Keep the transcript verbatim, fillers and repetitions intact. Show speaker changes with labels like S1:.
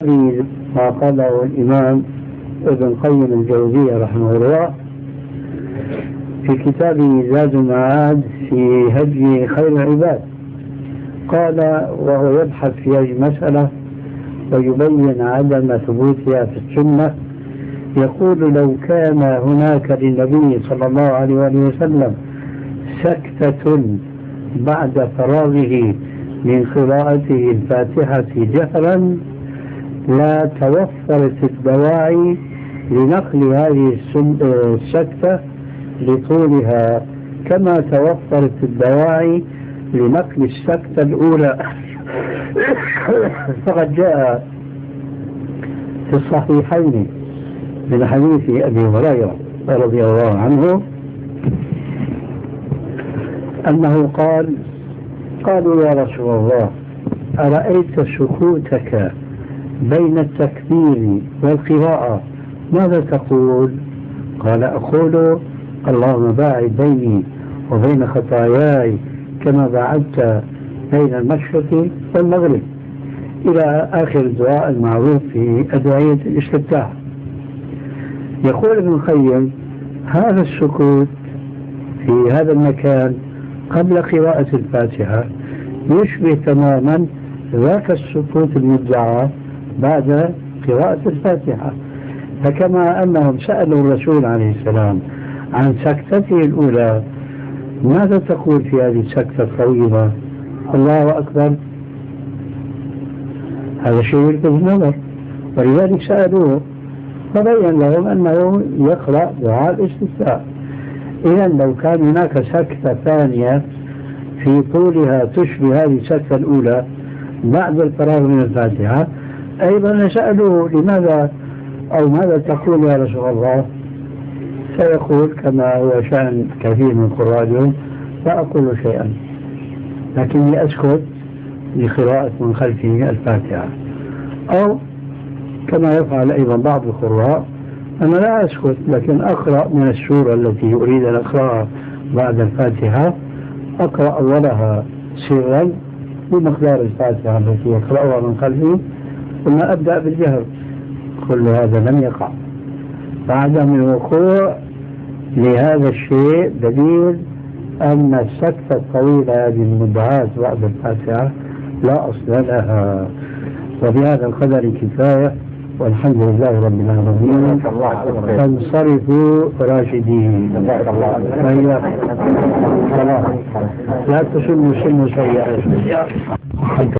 S1: ما قاله الإمام ابن قيم الجوزية رحمه الله في كتابه زاد المعاد في هدي خير العباد. قال وهو يبحث في هذه المسألة ويبين عدم ثبوتها في السنة، يقول لو كان هناك للنبي صلى الله عليه وسلم سكتة بعد فراغه من قراءته الفاتحة جهرا لا توفرت الدواعي لنقل هذه السكتة لطولها كما توفرت الدواعي لنقل السكتة الأولى. فقد جاء في الصحيحين من حديث أبي هريرة رضي الله عنه أنه قال قالوا يا رسول الله أرأيت سكوتك بين التكبير والقراءة ماذا تقول؟ قال أقول اللهم باعد بيني وبين خطاياي كما باعدت بين المشرق والمغرب، إلى آخر الدعاء المعروف في أدعية الاستفتاح. يقول ابن القيم هذا السكوت في هذا المكان قبل قراءة الفاتحة يشبه تماما ذاك السكوت المدعى بعد قراءة الفاتحة. فكما أنهم سألوا الرسول عليه السلام عن سكتته الأولى ماذا تقول في هذه السكتة الطويلة؟ الله أكبر، هذا شيء يلفت النظر، ولذلك سألوه فبين لهم أنه يقرأ دعاء الاستفتاء. إذا لو كان هناك سكتة ثانية في طولها تشبه هذه السكتة الأولى بعد الفراغ من الفاتحة أيضا سألوه لماذا أو ماذا تقول يا رسول الله؟ سيقول كما هو شأن كثير من القراء اليوم لا أقول شيئا لكني أسكت لقراءة من خلفه الفاتحة، أو كما يفعل أيضا بعض القراء أنا لا أسكت لكن أقرأ من السورة التي أريد أن أقرأها بعد الفاتحة، أقرأ أولها سرا بمقدار الفاتحة التي يقرأها من خلفه ثم أبدأ بالجهر. كل هذا لم يقع، فعدم الوقوع لهذا الشيء دليل أن السكتة الطويلة هذه المدعاة بعد الفاتحة لا أصل لها. وبهذا القدر كفاية والحمد لله رب العالمين. فانصرفوا راشدين. لا تسلوا سن سيئة.